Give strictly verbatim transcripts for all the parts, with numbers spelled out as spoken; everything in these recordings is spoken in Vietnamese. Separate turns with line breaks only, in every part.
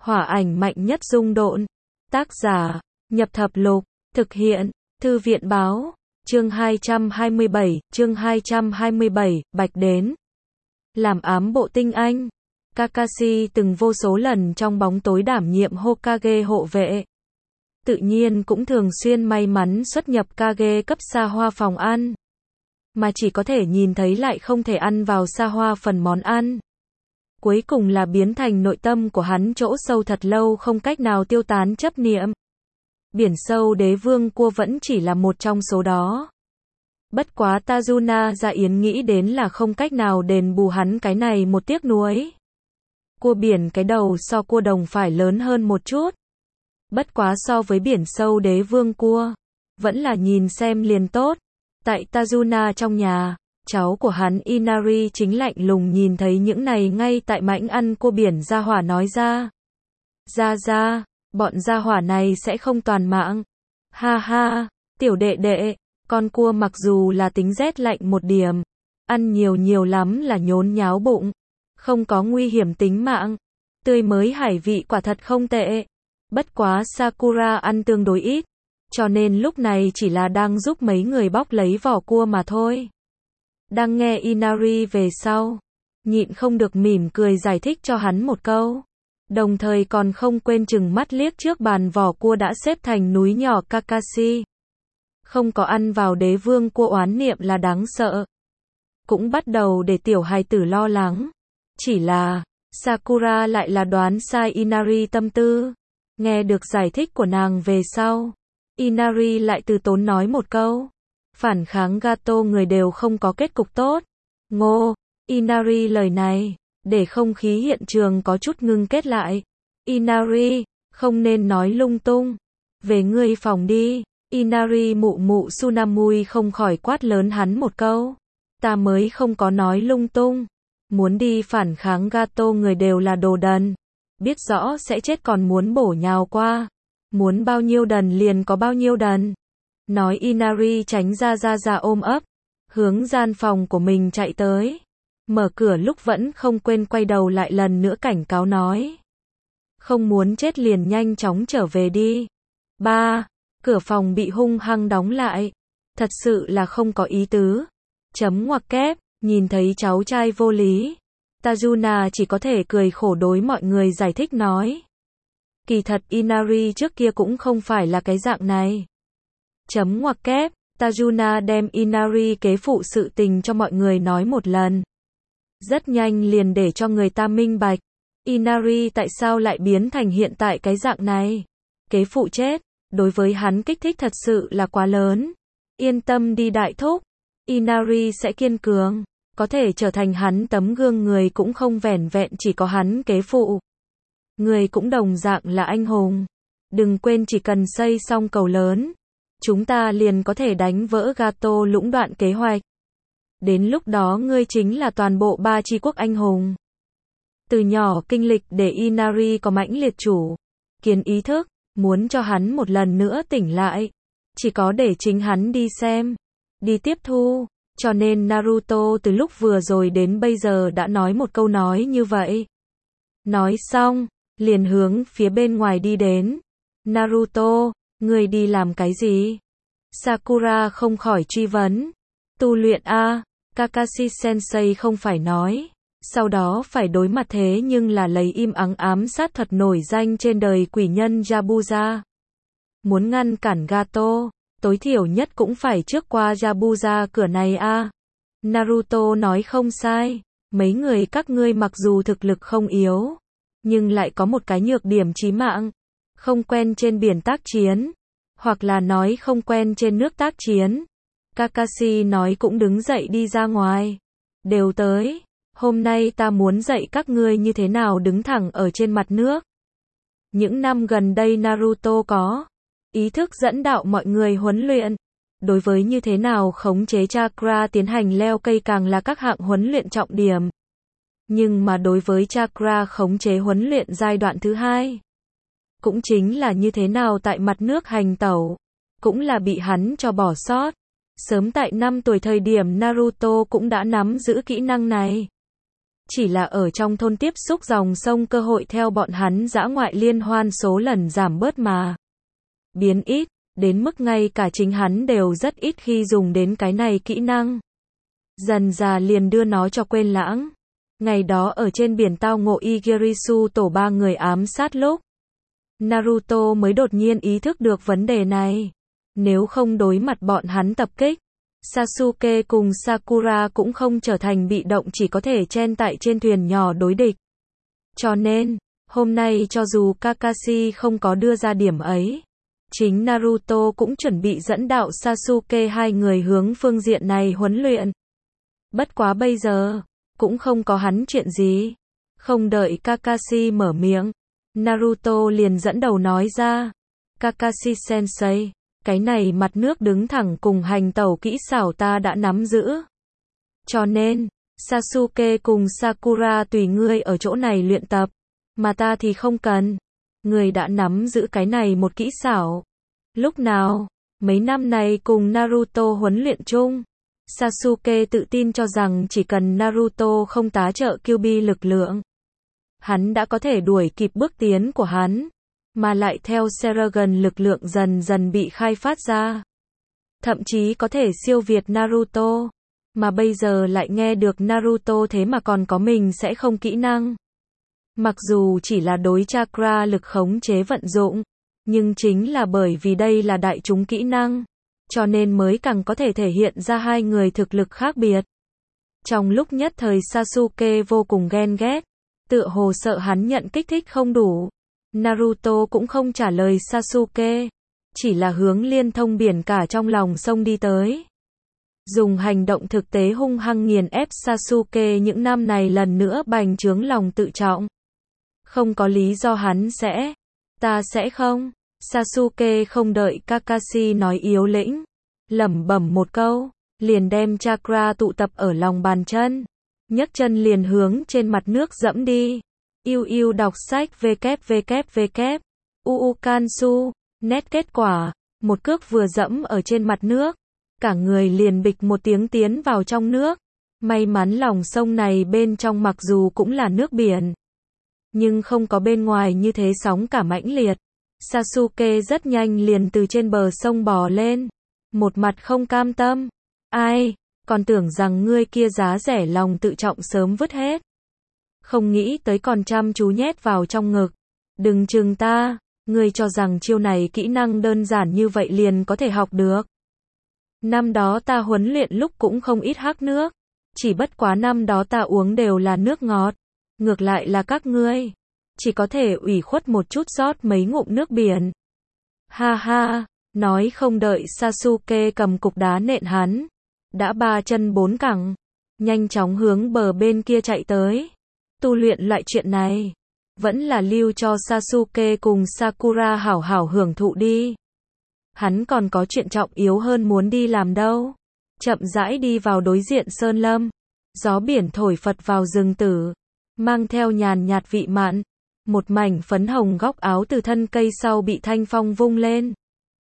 Hỏa ảnh mạnh nhất dung độn. Tác giả, Nhập Thập Lục. Thực hiện, Thư viện Báo. Chương hai trăm hai mươi bảy, chương hai trăm hai mươi bảy, Bạch đến. Làm ám bộ tinh anh. Kakashi từng vô số lần trong bóng tối đảm nhiệm Hokage hộ vệ. Tự nhiên cũng thường xuyên may mắn xuất nhập Kage cấp xa hoa phòng ăn. Mà chỉ có thể nhìn thấy lại không thể ăn vào xa hoa phần món ăn. Cuối cùng là biến thành nội tâm của hắn chỗ sâu thật lâu không cách nào tiêu tán chấp niệm. Biển sâu đế vương cua vẫn chỉ là một trong số đó. Bất quá Tajuna Dạ Yến nghĩ đến là không cách nào đền bù hắn cái này một tiếc nuối. Cua biển cái đầu so cua đồng phải lớn hơn một chút. Bất quá so với biển sâu đế vương cua, vẫn là nhìn xem liền tốt. Tại Tajuna trong nhà, cháu của hắn Inari chính lạnh lùng nhìn thấy những này ngay tại mãnh ăn cua biển gia hỏa nói ra. Ra ra, bọn gia hỏa này sẽ không toàn mạng. Ha ha, tiểu đệ đệ, con cua mặc dù là tính rét lạnh một điểm, ăn nhiều nhiều lắm là nhốn nháo bụng, không có nguy hiểm tính mạng. Tươi mới hải vị quả thật không tệ. Bất quá Sakura ăn tương đối ít, cho nên lúc này chỉ là đang giúp mấy người bóc lấy vỏ cua mà thôi. Đang nghe Inari về sau, nhịn không được mỉm cười giải thích cho hắn một câu. Đồng thời còn không quên chừng mắt liếc trước bàn vỏ cua đã xếp thành núi nhỏ Kakashi. Không có ăn vào đế vương cua oán niệm là đáng sợ. Cũng bắt đầu để tiểu hài tử lo lắng. Chỉ là, Sakura lại là đoán sai Inari tâm tư. Nghe được giải thích của nàng về sau, Inari lại từ tốn nói một câu. Phản kháng gato người đều không có kết cục tốt. Ngô, Inari lời này, để không khí hiện trường có chút ngưng kết lại. Inari, không nên nói lung tung. Về ngươi phòng đi. Inari mụ mụ Tsunamui không khỏi quát lớn hắn một câu. Ta mới không có nói lung tung. Muốn đi phản kháng gato người đều là đồ đần. Biết rõ sẽ chết còn muốn bổ nhào qua. Muốn bao nhiêu đần liền có bao nhiêu đần. Nói Inari tránh ra ra ra ôm ấp. Hướng gian phòng của mình chạy tới. Mở cửa lúc vẫn không quên quay đầu lại lần nữa cảnh cáo nói. Không muốn chết liền nhanh chóng trở về đi. Ba. Cửa phòng bị hung hăng đóng lại. Thật sự là không có ý tứ. Chấm ngoặc kép, nhìn thấy cháu trai vô lý. Tajuna chỉ có thể cười khổ đối mọi người giải thích nói. Kỳ thật Inari trước kia cũng không phải là cái dạng này. Chấm ngoặc kép, Tajuna đem Inari kế phụ sự tình cho mọi người nói một lần. Rất nhanh liền để cho người ta minh bạch. Inari tại sao lại biến thành hiện tại cái dạng này. Kế phụ chết, đối với hắn kích thích thật sự là quá lớn. Yên tâm đi đại thúc. Inari sẽ kiên cường. Có thể trở thành hắn tấm gương người cũng không vẻn vẹn chỉ có hắn kế phụ. Người cũng đồng dạng là anh hùng. Đừng quên chỉ cần xây xong cầu lớn, chúng ta liền có thể đánh vỡ gato lũng đoạn kế hoạch. Đến lúc đó ngươi chính là toàn bộ ba chi quốc anh hùng. Từ nhỏ kinh lịch để Inari có mãnh liệt chủ kiến ý thức, muốn cho hắn một lần nữa tỉnh lại. Chỉ có để chính hắn đi xem, đi tiếp thu. Cho nên Naruto từ lúc vừa rồi đến bây giờ đã nói một câu nói như vậy. Nói xong, liền hướng phía bên ngoài đi đến. Naruto, ngươi đi làm cái gì? Sakura không khỏi truy vấn. Tu luyện a, Kakashi Sensei không phải nói. Sau đó phải đối mặt thế nhưng là lấy im ắng ám sát thuật nổi danh trên đời quỷ nhân Yabuza. Muốn ngăn cản gato, tối thiểu nhất cũng phải trước qua Yabuza cửa này a. Naruto nói không sai. Mấy người các ngươi mặc dù thực lực không yếu, nhưng lại có một cái nhược điểm chí mạng. Không quen trên biển tác chiến. Hoặc là nói không quen trên nước tác chiến. Kakashi nói cũng đứng dậy đi ra ngoài. Đều tới. Hôm nay ta muốn dạy các ngươi như thế nào đứng thẳng ở trên mặt nước. Những năm gần đây Naruto có ý thức dẫn đạo mọi người huấn luyện. Đối với như thế nào khống chế chakra tiến hành leo cây càng là các hạng huấn luyện trọng điểm. Nhưng mà đối với chakra khống chế huấn luyện giai đoạn thứ hai, cũng chính là như thế nào tại mặt nước hành tẩu, cũng là bị hắn cho bỏ sót. Sớm tại năm tuổi thời điểm Naruto cũng đã nắm giữ kỹ năng này. Chỉ là ở trong thôn tiếp xúc dòng sông cơ hội theo bọn hắn dã ngoại liên hoan số lần giảm bớt mà. Biến ít, đến mức ngay cả chính hắn đều rất ít khi dùng đến cái này kỹ năng. Dần già liền đưa nó cho quên lãng. Ngày đó ở trên biển tao ngộ Igirisu tổ ba người ám sát lúc, Naruto mới đột nhiên ý thức được vấn đề này. Nếu không đối mặt bọn hắn tập kích, Sasuke cùng Sakura cũng không trở thành bị động chỉ có thể chen tại trên thuyền nhỏ đối địch. Cho nên, hôm nay cho dù Kakashi không có đưa ra điểm ấy, chính Naruto cũng chuẩn bị dẫn đạo Sasuke hai người hướng phương diện này huấn luyện. Bất quá bây giờ, cũng không có hắn chuyện gì. Không đợi Kakashi mở miệng, Naruto liền dẫn đầu nói ra. Kakashi-sensei, cái này mặt nước đứng thẳng cùng hành tẩu kỹ xảo ta đã nắm giữ. Cho nên, Sasuke cùng Sakura tùy ngươi ở chỗ này luyện tập, mà ta thì không cần. Ngươi đã nắm giữ cái này một kỹ xảo. Lúc nào, mấy năm này cùng Naruto huấn luyện chung, Sasuke tự tin cho rằng chỉ cần Naruto không tá trợ Kyuubi lực lượng, hắn đã có thể đuổi kịp bước tiến của hắn, mà lại theo Sharingan lực lượng dần dần bị khai phát ra. Thậm chí có thể siêu việt Naruto, mà bây giờ lại nghe được Naruto thế mà còn có mình sẽ không kỹ năng. Mặc dù chỉ là đối chakra lực khống chế vận dụng, nhưng chính là bởi vì đây là đại chúng kỹ năng, cho nên mới càng có thể thể hiện ra hai người thực lực khác biệt. Trong lúc nhất thời Sasuke vô cùng ghen ghét, tựa hồ sợ hắn nhận kích thích không đủ. Naruto cũng không trả lời Sasuke, chỉ là hướng liên thông biển cả trong lòng sông đi tới. Dùng hành động thực tế hung hăng nghiền ép Sasuke những năm này lần nữa bành trướng lòng tự trọng. Không có lý do hắn sẽ, ta sẽ không. Sasuke không đợi Kakashi nói yếu lĩnh, lẩm bẩm một câu, liền đem chakra tụ tập ở lòng bàn chân, nhấc chân liền hướng trên mặt nước dẫm đi. Yêu yêu đọc sách www. Uukansu, nét kết quả, một cước vừa dẫm ở trên mặt nước, cả người liền bịch một tiếng tiến vào trong nước. May mắn lòng sông này bên trong mặc dù cũng là nước biển, nhưng không có bên ngoài như thế sóng cả mãnh liệt. Sasuke rất nhanh liền từ trên bờ sông bò lên, một mặt không cam tâm. Ai, còn tưởng rằng ngươi kia giá rẻ lòng tự trọng sớm vứt hết. Không nghĩ tới còn chăm chú nhét vào trong ngực. Đừng chừng ta, ngươi cho rằng chiêu này kỹ năng đơn giản như vậy liền có thể học được. Năm đó ta huấn luyện lúc cũng không ít hắc nước, chỉ bất quá năm đó ta uống đều là nước ngọt, ngược lại là các ngươi chỉ có thể ủy khuất một chút rót mấy ngụm nước biển. Ha ha, nói không đợi Sasuke cầm cục đá nện hắn, đã ba chân bốn cẳng, nhanh chóng hướng bờ bên kia chạy tới. Tu luyện loại chuyện này, vẫn là lưu cho Sasuke cùng Sakura hảo hảo hưởng thụ đi. Hắn còn có chuyện trọng yếu hơn muốn đi làm đâu. Chậm rãi đi vào đối diện sơn lâm, gió biển thổi phật vào rừng tử, mang theo nhàn nhạt vị mặn. Một mảnh phấn hồng góc áo từ thân cây sau bị thanh phong vung lên.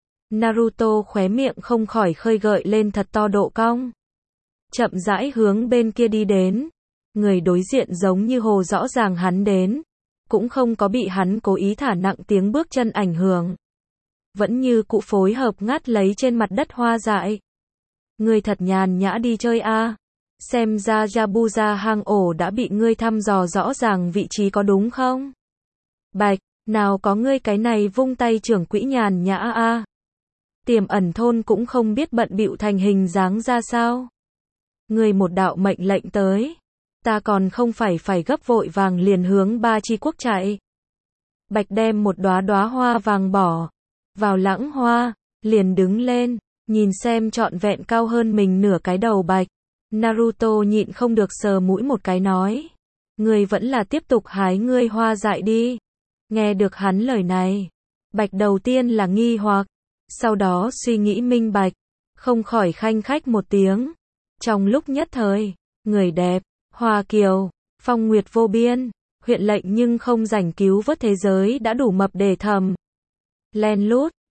Naruto khóe miệng không khỏi khơi gợi lên thật to độ cong. Chậm rãi hướng bên kia đi đến. Người đối diện giống như hồ rõ ràng hắn đến. Cũng không có bị hắn cố ý thả nặng tiếng bước chân ảnh hưởng. Vẫn như cụ phối hợp ngắt lấy trên mặt đất hoa dại. Người thật nhàn nhã đi chơi a. Xem ra Yabuza hang ổ đã bị ngươi thăm dò rõ ràng vị trí có đúng không? Bạch, nào có ngươi cái này vung tay trưởng quỹ nhàn nhã a. À. Tiềm ẩn thôn cũng không biết bận bịu thành hình dáng ra sao. Ngươi một đạo mệnh lệnh tới, ta còn không phải phải gấp vội vàng liền hướng Ba Chi quốc chạy. Bạch đem một đóa đóa hoa vàng bỏ vào lãng hoa, liền đứng lên, nhìn xem trọn vẹn cao hơn mình nửa cái đầu Bạch. Naruto nhịn không được sờ mũi một cái nói, ngươi vẫn là tiếp tục hái ngươi hoa dại đi. Nghe được hắn lời này, Bạch đầu tiên là nghi hoặc, sau đó suy nghĩ minh bạch, không khỏi khanh khách một tiếng. Trong lúc nhất thời, người đẹp, hoa kiều, phong nguyệt vô biên, huyện lệnh nhưng không rảnh cứu vớt thế giới đã đủ mập để thầm. Len lút,